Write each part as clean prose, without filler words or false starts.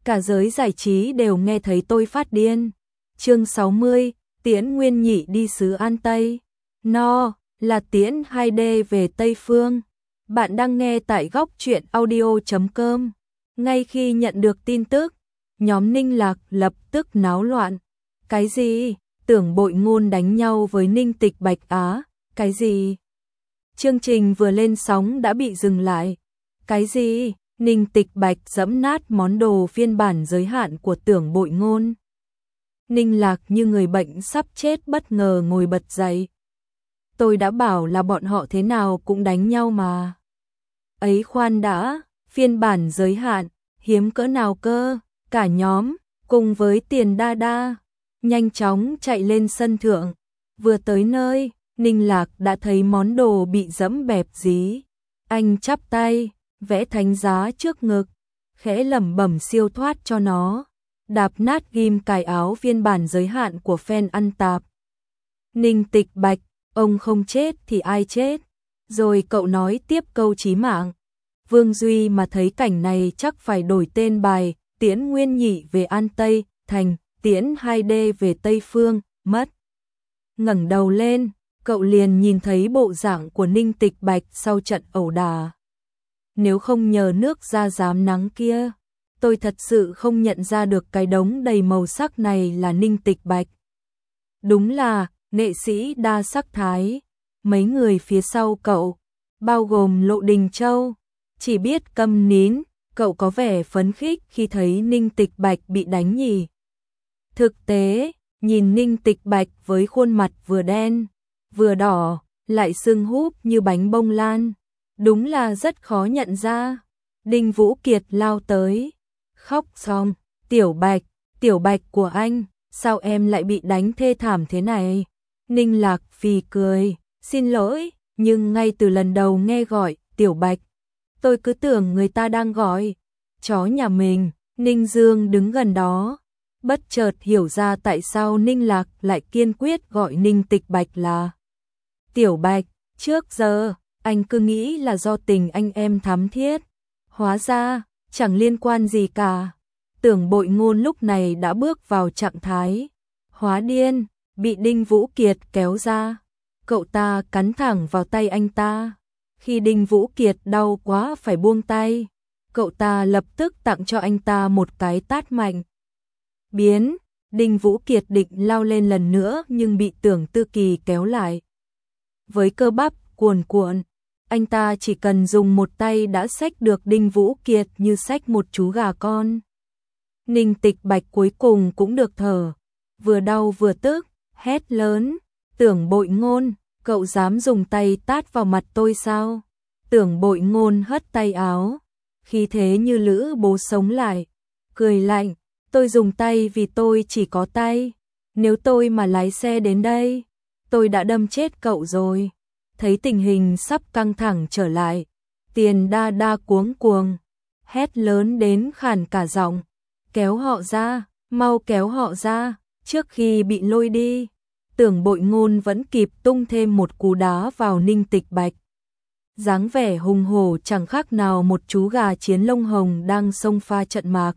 cả giới giải trí đều nghe thấy tôi phát điên. Chương 60, Tiễn Nguyên Nhị đi xứ An Tây. No, là Tiễn 2D về Tây Phương. Bạn đang nghe tại góc truyện audio.com. Ngay khi nhận được tin tức, nhóm Ninh Lạc lập tức náo loạn. Cái gì? Tưởng Bội Ngôn đánh nhau với Ninh Tịch Bạch á? Cái gì? Chương trình vừa lên sóng đã bị dừng lại. Cái gì? Ninh Tịch Bạch giẫm nát món đồ phiên bản giới hạn của Tưởng Bội Ngôn. Ninh Lạc như người bệnh sắp chết bất ngờ ngồi bật dậy. Tôi đã bảo là bọn họ thế nào cũng đánh nhau mà. Ấy khoan đã, phiên bản giới hạn, hiếm cỡ nào cơ? Cả nhóm, cùng với Tiền Đa Đa, nhanh chóng chạy lên sân thượng. Vừa tới nơi, Ninh Lạc đã thấy món đồ bị dẫm bẹp dí. Anh chắp tay, vẽ thánh giá trước ngực, khẽ lẩm bẩm siêu thoát cho nó. Đạp nát ghim cài áo phiên bản giới hạn của fan ăn tạp. Ninh Tịch Bạch, ông không chết thì ai chết? Rồi cậu nói tiếp câu chí mạng. Vương Duy mà thấy cảnh này chắc phải đổi tên bài Tiễn Nguyên Nhị về An Tây thành Tiễn 2D về Tây Phương mất. Ngẩng đầu lên, cậu liền nhìn thấy bộ dạng của Ninh Tịch Bạch sau trận ẩu đả. Nếu không nhờ nước da rám nắng kia, tôi thật sự không nhận ra được cái đống đầy màu sắc này là Ninh Tịch Bạch. Đúng là nghệ sĩ đa sắc thái. Mấy người phía sau cậu, bao gồm Lộ Đình Châu, chỉ biết câm nín. Cậu có vẻ phấn khích khi thấy Ninh Tịch Bạch bị đánh nhỉ. Thực tế, nhìn Ninh Tịch Bạch với khuôn mặt vừa đen, vừa đỏ, lại sưng húp như bánh bông lan, đúng là rất khó nhận ra. Đinh Vũ Kiệt lao tới, khóc xong, tiểu Bạch của anh, sao em lại bị đánh thê thảm thế này? Ninh Lạc phì cười, xin lỗi, nhưng ngay từ lần đầu nghe gọi Tiểu Bạch, tôi cứ tưởng người ta đang gọi chó nhà mình. Ninh Dương đứng gần đó, bất chợt hiểu ra tại sao Ninh Lạc lại kiên quyết gọi Ninh Tịch Bạch là Tiểu Bạch. Trước giờ, anh cứ nghĩ là do tình anh em thắm thiết. Hóa ra, chẳng liên quan gì cả. Tưởng Bội Ngôn lúc này đã bước vào trạng thái hóa điên, bị Đinh Vũ Kiệt kéo ra. Cậu ta cắn thẳng vào tay anh ta. Khi Đinh Vũ Kiệt đau quá phải buông tay, cậu ta lập tức tặng cho anh ta một cái tát mạnh. Biến, Đinh Vũ Kiệt định lao lên lần nữa nhưng bị Tưởng Tư Kỳ kéo lại. Với cơ bắp cuồn cuộn, anh ta chỉ cần dùng một tay đã xách được Đinh Vũ Kiệt như xách một chú gà con. Ninh Tịch Bạch cuối cùng cũng được thở, vừa đau vừa tức, hét lớn, Tưởng Bội Ngôn, cậu dám dùng tay tát vào mặt tôi sao? Tưởng Bội Ngôn hất tay áo, khí thế như lữ bố sống lại, cười lạnh, tôi dùng tay vì tôi chỉ có tay, nếu tôi mà lái xe đến đây, tôi đã đâm chết cậu rồi. Thấy tình hình sắp căng thẳng trở lại, Tiền Đa Đa cuống cuồng, hét lớn đến khản cả giọng, kéo họ ra, mau kéo họ ra, trước khi bị lôi đi. Tưởng Bội Ngôn vẫn kịp tung thêm một cú đá vào Ninh Tịch Bạch. Dáng vẻ hùng hổ chẳng khác nào một chú gà chiến lông hồng đang xông pha trận mạc.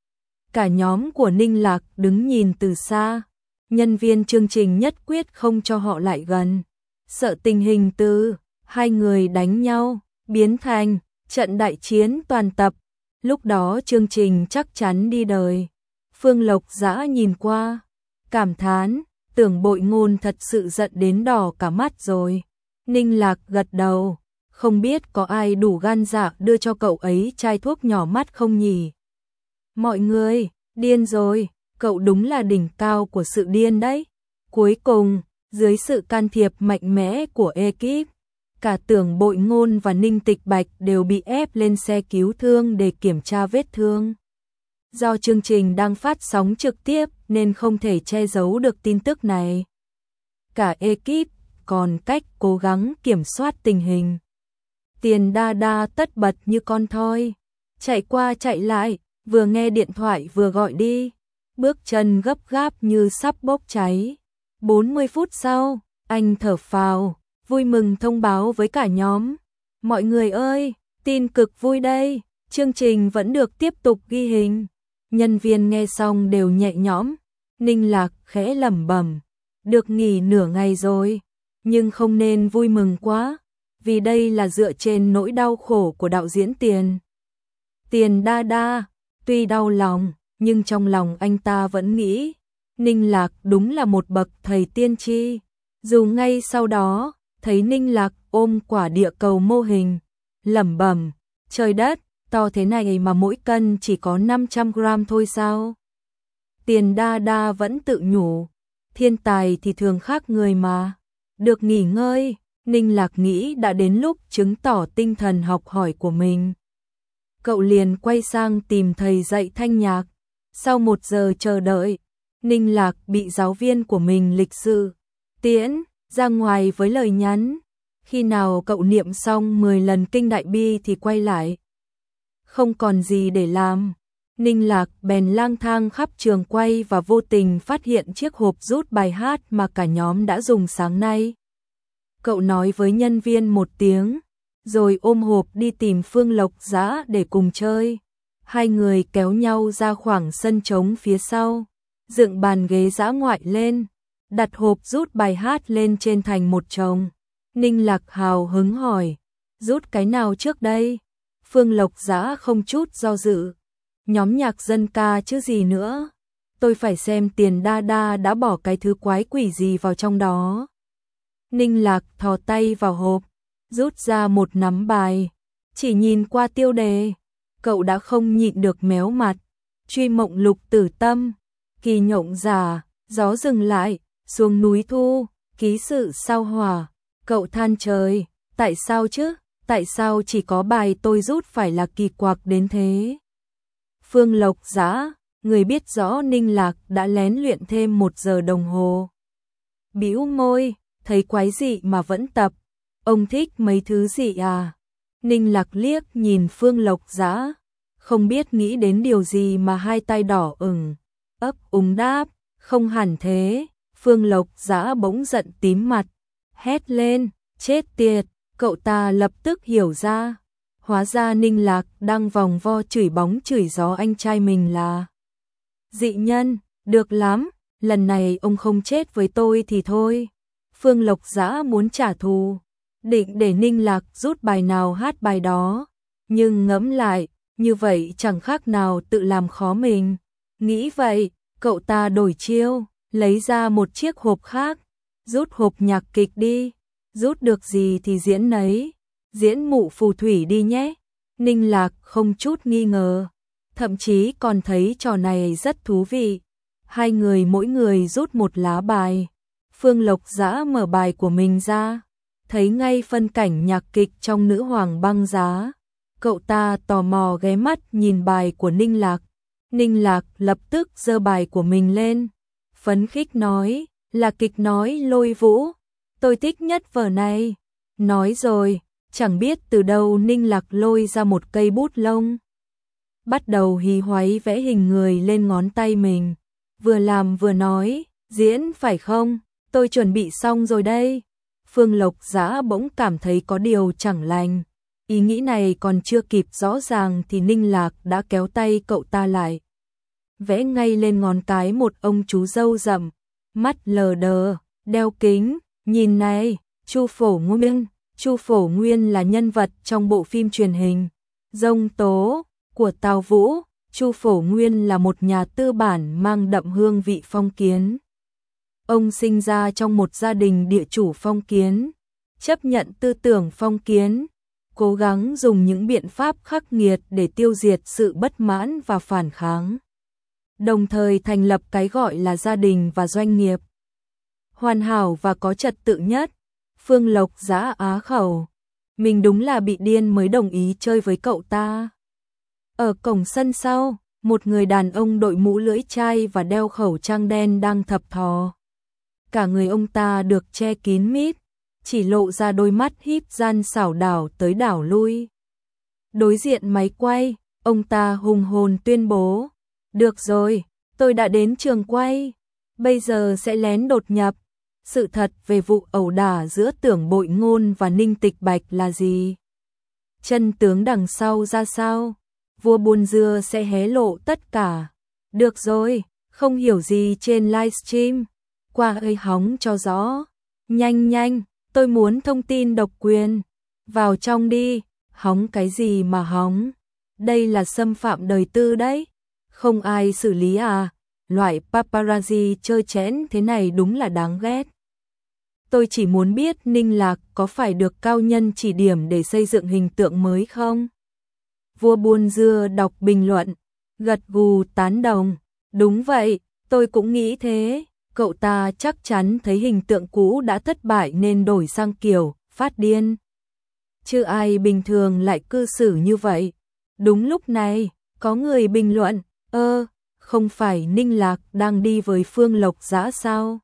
Cả nhóm của Ninh Lạc đứng nhìn từ xa, nhân viên chương trình nhất quyết không cho họ lại gần. Sợ tình hình từ hai người đánh nhau biến thành trận đại chiến toàn tập, lúc đó chương trình chắc chắn đi đời. Phương Lộc Dã nhìn qua, cảm thán, Tưởng Bội Ngôn thật sự giận đến đỏ cả mắt rồi. Ninh Lạc gật đầu, không biết có ai đủ gan dạ đưa cho cậu ấy chai thuốc nhỏ mắt không nhỉ? Mọi người, điên rồi, cậu đúng là đỉnh cao của sự điên đấy. Cuối cùng, dưới sự can thiệp mạnh mẽ của ekip, cả Tưởng Bội Ngôn và Ninh Tịch Bạch đều bị ép lên xe cứu thương để kiểm tra vết thương. Do chương trình đang phát sóng trực tiếp nên không thể che giấu được tin tức này. Cả ekip còn cách cố gắng kiểm soát tình hình. Tiền Đa Đa tất bật như con thoi, chạy qua chạy lại, vừa nghe điện thoại vừa gọi đi, bước chân gấp gáp như sắp bốc cháy. 40 phút sau, anh thở phào, vui mừng thông báo với cả nhóm. Mọi người ơi, tin cực vui đây, chương trình vẫn được tiếp tục ghi hình. Nhân viên nghe xong đều nhẹ nhõm. Ninh Lạc khẽ lẩm bẩm, được nghỉ nửa ngày rồi, nhưng không nên vui mừng quá, vì đây là dựa trên nỗi đau khổ của đạo diễn Tiền. Tiền Đa Đa, tuy đau lòng, nhưng trong lòng anh ta vẫn nghĩ, Ninh Lạc đúng là một bậc thầy tiên tri. Dù ngay sau đó, thấy Ninh Lạc ôm quả địa cầu mô hình, lẩm bẩm, trời đất, to thế này mà mỗi cân chỉ có 500 gram thôi sao? Tiền Đa Đa vẫn tự nhủ, thiên tài thì thường khác người mà. Được nghỉ ngơi, Ninh Lạc nghĩ đã đến lúc chứng tỏ tinh thần học hỏi của mình. Cậu liền quay sang tìm thầy dạy thanh nhạc. Sau 1 giờ chờ đợi, Ninh Lạc bị giáo viên của mình lịch sự tiễn ra ngoài với lời nhắn. Khi nào cậu niệm xong 10 lần kinh đại bi thì quay lại. Không còn gì để làm, Ninh Lạc bèn lang thang khắp trường quay và vô tình phát hiện chiếc hộp rút bài hát mà cả nhóm đã dùng sáng nay. Cậu nói với nhân viên một tiếng, rồi ôm hộp đi tìm Phương Lộc Dã để cùng chơi. Hai người kéo nhau ra khoảng sân trống phía sau, dựng bàn ghế dã ngoại lên, đặt hộp rút bài hát lên trên thành một chồng. Ninh Lạc hào hứng hỏi, rút cái nào trước đây? Phương Lộc Dã không chút do dự, nhóm nhạc dân ca chứ gì nữa. Tôi phải xem Tiền Đa Đa đã bỏ cái thứ quái quỷ gì vào trong đó. Ninh Lạc thò tay vào hộp, rút ra một nắm bài, chỉ nhìn qua tiêu đề, cậu đã không nhịn được méo mặt. Truy mộng lục tử tâm, kỳ nhộng giả, gió dừng lại, xuống núi thu, ký sự sao hỏa. Cậu than trời, tại sao chứ, tại sao chỉ có bài tôi rút phải là kỳ quặc đến thế? Phương Lộc Dã, người biết rõ Ninh Lạc đã lén luyện thêm 1 giờ đồng hồ, bĩu môi, thấy quái dị mà vẫn tập. Ông thích mấy thứ gì à? Ninh Lạc liếc nhìn Phương Lộc Dã, không biết nghĩ đến điều gì mà hai tay đỏ ửng, ấp úng đáp, không hẳn thế. Phương Lộc Dã bỗng giận tím mặt, hét lên, chết tiệt. Cậu ta lập tức hiểu ra, hóa ra Ninh Lạc đang vòng vo chửi bóng chửi gió anh trai mình là dị nhân. Được lắm, lần này ông không chết với tôi thì thôi. Phương Lộc Dã muốn trả thù, định để Ninh Lạc rút bài nào hát bài đó, nhưng ngẫm lại, như vậy chẳng khác nào tự làm khó mình. Nghĩ vậy, cậu ta đổi chiêu, lấy ra một chiếc hộp khác, rút hộp nhạc kịch đi, rút được gì thì diễn nấy, diễn Mụ Phù Thủy đi nhé. Ninh Lạc không chút nghi ngờ, thậm chí còn thấy trò này rất thú vị. Hai người mỗi người rút một lá bài. Phương Lộc Dã mở bài của mình ra, thấy ngay phân cảnh nhạc kịch trong Nữ Hoàng Băng Giá. Cậu ta tò mò ghé mắt nhìn bài của Ninh Lạc. Ninh Lạc lập tức giơ bài của mình lên, phấn khích nói, là kịch nói Lôi Vũ, tôi thích nhất vở này. Nói rồi, chẳng biết từ đâu Ninh Lạc lôi ra một cây bút lông, bắt đầu hí hoáy vẽ hình người lên ngón tay mình, vừa làm vừa nói, diễn phải không? Tôi chuẩn bị xong rồi đây. Phương Lộc Dã bỗng cảm thấy có điều chẳng lành. Ý nghĩ này còn chưa kịp rõ ràng thì Ninh Lạc đã kéo tay cậu ta lại, vẽ ngay lên ngón cái một ông chú râu rậm, mắt lờ đờ, đeo kính. Nhìn này, Chu Phổ Nguyên. Chu Phổ Nguyên là nhân vật trong bộ phim truyền hình Dông Tố của Tào Vũ. Chu Phổ Nguyên là một nhà tư bản mang đậm hương vị phong kiến. Ông sinh ra trong một gia đình địa chủ phong kiến, chấp nhận tư tưởng phong kiến, cố gắng dùng những biện pháp khắc nghiệt để tiêu diệt sự bất mãn và phản kháng, đồng thời thành lập cái gọi là gia đình và doanh nghiệp hoàn hảo và có trật tự nhất. Phương Lộc Dã á khẩu, mình đúng là bị điên mới đồng ý chơi với cậu ta. Ở cổng sân sau, một người đàn ông đội mũ lưỡi chai và đeo khẩu trang đen đang thập thò. Cả người ông ta được che kín mít, chỉ lộ ra đôi mắt híp gian xảo đảo tới đảo lui. Đối diện máy quay, ông ta hùng hồn tuyên bố, được rồi, tôi đã đến trường quay, bây giờ sẽ lén đột nhập. Sự thật về vụ ẩu đả giữa Tưởng Bội Ngôn và Ninh Tịch Bạch là gì? Chân tướng đằng sau ra sao? Vua buôn dưa sẽ hé lộ tất cả. Được rồi, không hiểu gì trên livestream. Qua ơi hóng cho rõ. Nhanh nhanh, tôi muốn thông tin độc quyền. Vào trong đi, hóng cái gì mà hóng. Đây là xâm phạm đời tư đấy. Không ai xử lý à? Loại paparazzi chơi chẽn thế này đúng là đáng ghét. Tôi chỉ muốn biết Ninh Lạc có phải được cao nhân chỉ điểm để xây dựng hình tượng mới không? Vua buôn dưa đọc bình luận, gật gù tán đồng. Đúng vậy, tôi cũng nghĩ thế. Cậu ta chắc chắn thấy hình tượng cũ đã thất bại nên đổi sang kiểu phát điên. Chứ ai bình thường lại cư xử như vậy. Đúng lúc này, có người bình luận, không phải Ninh Lạc đang đi với Phương Lộc Dã sao?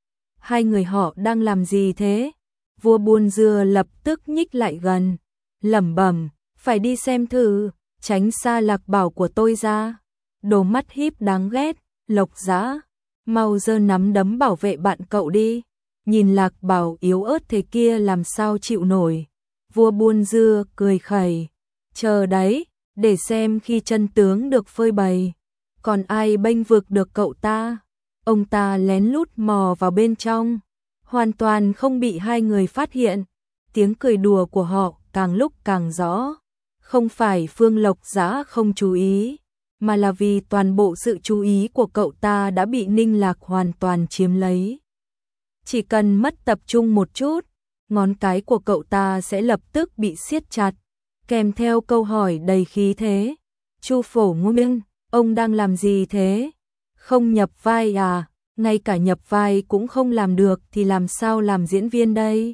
Hai người họ đang làm gì thế? Vua buôn dưa lập tức nhích lại gần, lẩm bẩm, phải đi xem thử, tránh xa Lạc Bảo của tôi ra. Đồ mắt híp đáng ghét, Lộc Dã, mau giơ nắm đấm bảo vệ bạn cậu đi. Nhìn Lạc Bảo yếu ớt thế kia làm sao chịu nổi. Vua buôn dưa cười khẩy, chờ đấy, để xem khi chân tướng được phơi bày. Còn ai bênh vực được cậu ta? Ông ta lén lút mò vào bên trong, hoàn toàn không bị hai người phát hiện. Tiếng cười đùa của họ càng lúc càng rõ. Không phải Phương Lộc Dã không chú ý, mà là vì toàn bộ sự chú ý của cậu ta đã bị Ninh Lạc hoàn toàn chiếm lấy. Chỉ cần mất tập trung một chút, ngón cái của cậu ta sẽ lập tức bị siết chặt, kèm theo câu hỏi đầy khí thế. Chu Phổ Nguyên, ông đang làm gì thế? Không nhập vai à? Ngay cả nhập vai cũng không làm được thì làm sao làm diễn viên đây?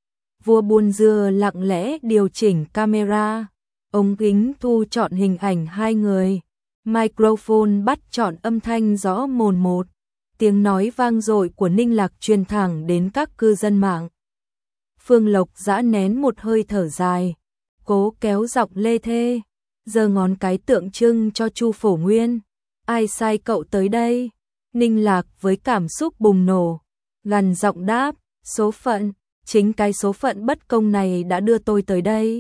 Vua buôn dưa lặng lẽ điều chỉnh camera, ống kính thu chọn hình ảnh hai người, microphone bắt chọn âm thanh rõ mồn một. Tiếng nói vang dội của Ninh Lạc truyền thẳng đến các cư dân mạng. Phương Lộc Dã nén một hơi thở dài, cố kéo giọng lê thê, giơ ngón cái tượng trưng cho Chu Phổ Nguyên. Ai sai cậu tới đây? Ninh Lạc với cảm xúc bùng nổ, gằn giọng đáp, số phận, chính cái số phận bất công này đã đưa tôi tới đây.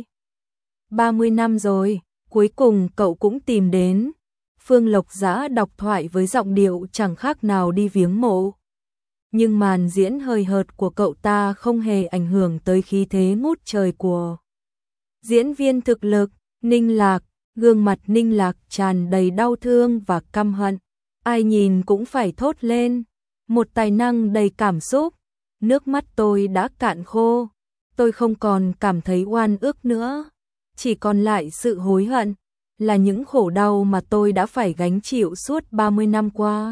30 năm rồi, cuối cùng cậu cũng tìm đến. Phương Lộc Dã đọc thoại với giọng điệu chẳng khác nào đi viếng mộ. Nhưng màn diễn hời hợt của cậu ta không hề ảnh hưởng tới khí thế ngút trời của diễn viên thực lực. Ninh Lạc, gương mặt Ninh Lạc tràn đầy đau thương và căm hận. Ai nhìn cũng phải thốt lên. Một tài năng đầy cảm xúc. Nước mắt tôi đã cạn khô. Tôi không còn cảm thấy oan ức nữa. Chỉ còn lại sự hối hận. Là những khổ đau mà tôi đã phải gánh chịu suốt 30 năm qua.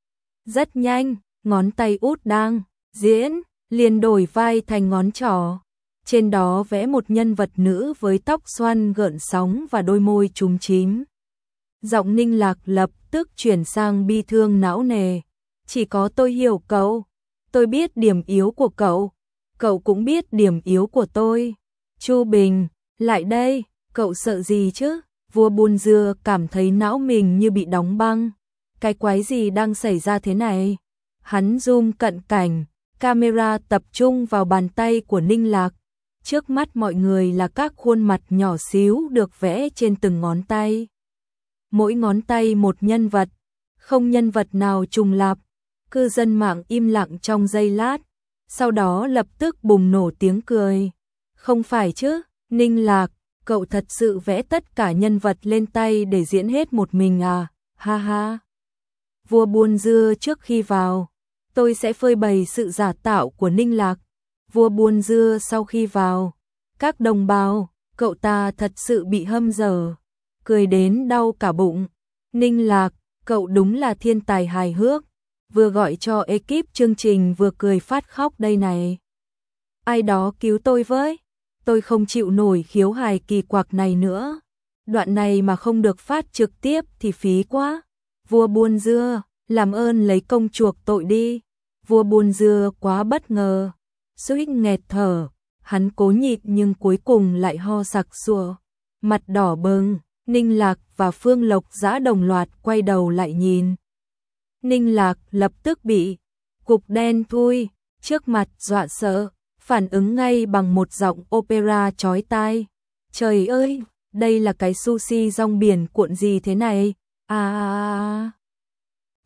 Rất nhanh, ngón tay út đang diễn, liền đổi vai thành ngón trỏ. Trên đó vẽ một nhân vật nữ với tóc xoăn gợn sóng và đôi môi chúm chím. Giọng Ninh Lạc lập tức chuyển sang bi thương não nề. Chỉ có tôi hiểu cậu. Tôi biết điểm yếu của cậu. Cậu cũng biết điểm yếu của tôi. Chu Bình, lại đây, cậu sợ gì chứ? Vua buôn dưa cảm thấy não mình như bị đóng băng. Cái quái gì đang xảy ra thế này? Hắn zoom cận cảnh, camera tập trung vào bàn tay của Ninh Lạc. Trước mắt mọi người là các khuôn mặt nhỏ xíu được vẽ trên từng ngón tay. Mỗi ngón tay một nhân vật, không nhân vật nào trùng lặp. Cư dân mạng im lặng trong giây lát, sau đó lập tức bùng nổ tiếng cười. Không phải chứ, Ninh Lạc, cậu thật sự vẽ tất cả nhân vật lên tay để diễn hết một mình à, ha ha. Vua buôn dưa trước khi vào, tôi sẽ phơi bày sự giả tạo của Ninh Lạc. Vua buôn dưa sau khi vào, các đồng bào, cậu ta thật sự bị hâm dở, cười đến đau cả bụng. Ninh Lạc, cậu đúng là thiên tài hài hước, vừa gọi cho ekip chương trình vừa cười phát khóc đây này. Ai đó cứu tôi với, tôi không chịu nổi khiếu hài kỳ quặc này nữa. Đoạn này mà không được phát trực tiếp thì phí quá. Vua buôn dưa, làm ơn lấy công chuộc tội đi. Vua buôn dưa quá bất ngờ, suýt nghẹt thở, hắn cố nhịn nhưng cuối cùng lại ho sặc sụa, mặt đỏ bừng. Ninh Lạc và Phương Lộc Dã đồng loạt quay đầu lại nhìn. Ninh Lạc lập tức bị cục đen thui, trước mặt dọa sợ, phản ứng ngay bằng một giọng opera chói tai. Trời ơi, đây là cái sushi rong biển cuộn gì thế này? À.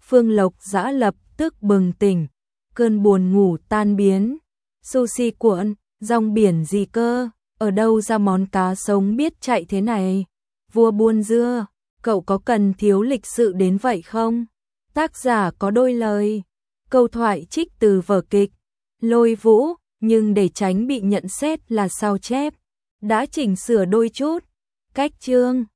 Phương Lộc Dã lập tức bừng tỉnh, cơn buồn ngủ tan biến. Sushi cuộn, rong biển gì cơ, ở đâu ra món cá sống biết chạy thế này? Vua buôn dưa, cậu có cần thiếu lịch sự đến vậy không? Tác giả có đôi lời. Câu thoại trích từ vở kịch Lôi Vũ, nhưng để tránh bị nhận xét là sao chép, đã chỉnh sửa đôi chút. Cách chương